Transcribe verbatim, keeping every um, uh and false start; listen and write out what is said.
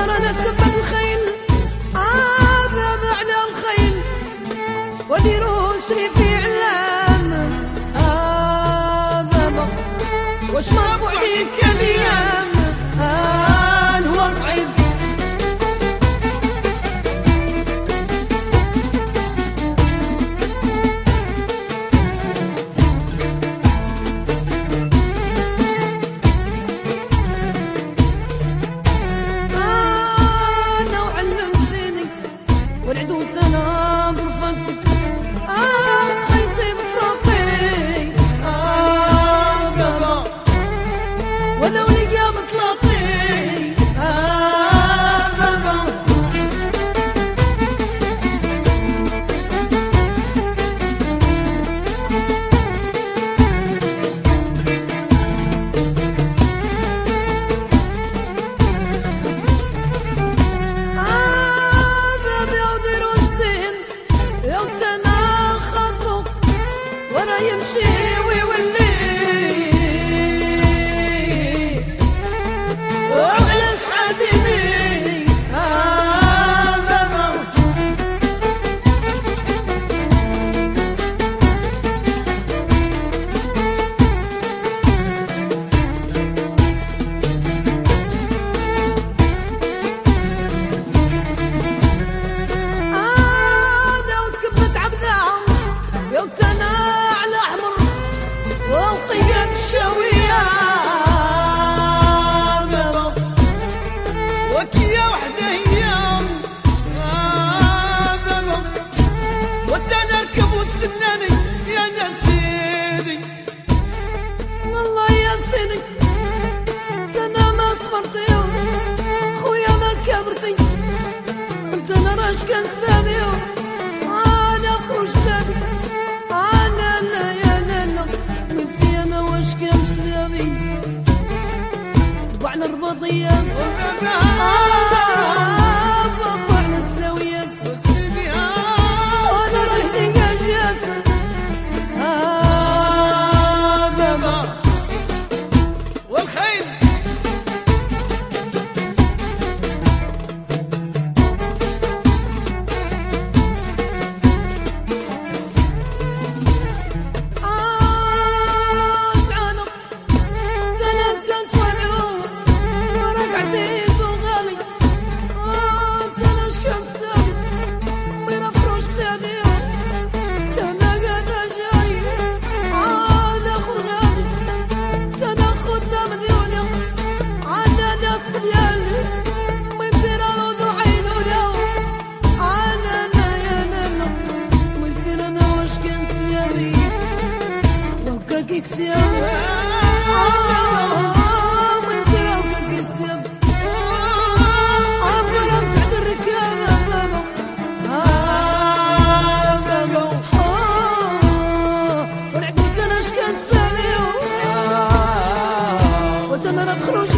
رانا تكبت الخيل عابا على الخيل وديروا شريفي علام آه بابا واش مرفوع عليك الايام آه هو صعيب والعدود انا برفقتك اه خيتي بفراقي اه بابا ولو لقى مطلقي اه بابا يمشي ويولي وعلاش حاديني آه بابا آه لو تكبت عبدا يوم سنة وقيت الشوية بابا وكيا وحدة ايام آه بابا وتانا نركب وتسناني يا نسيدي والله يا سيدي تانا ما صبرتي خويا ما كبرتي انت انا راش كان سبابي انا خرج بلادي انا لا يا لا وانتي انا واش كان سبابي وعلى الرباطيات آه بابا على السلاويات وانا رحت قاجات آه بابا والخيل عزيز وغالي انت انا شكون سلامي وين فروش بلادي تانا قاعدة جاي عاد اخر غالي تانا خدنا مديوني عاد ناس مليالي ويمسينا روضو عينونا عانا لا يا لالا ويمسينا انا واش كان سلامي وكاكي كتير انا بخرج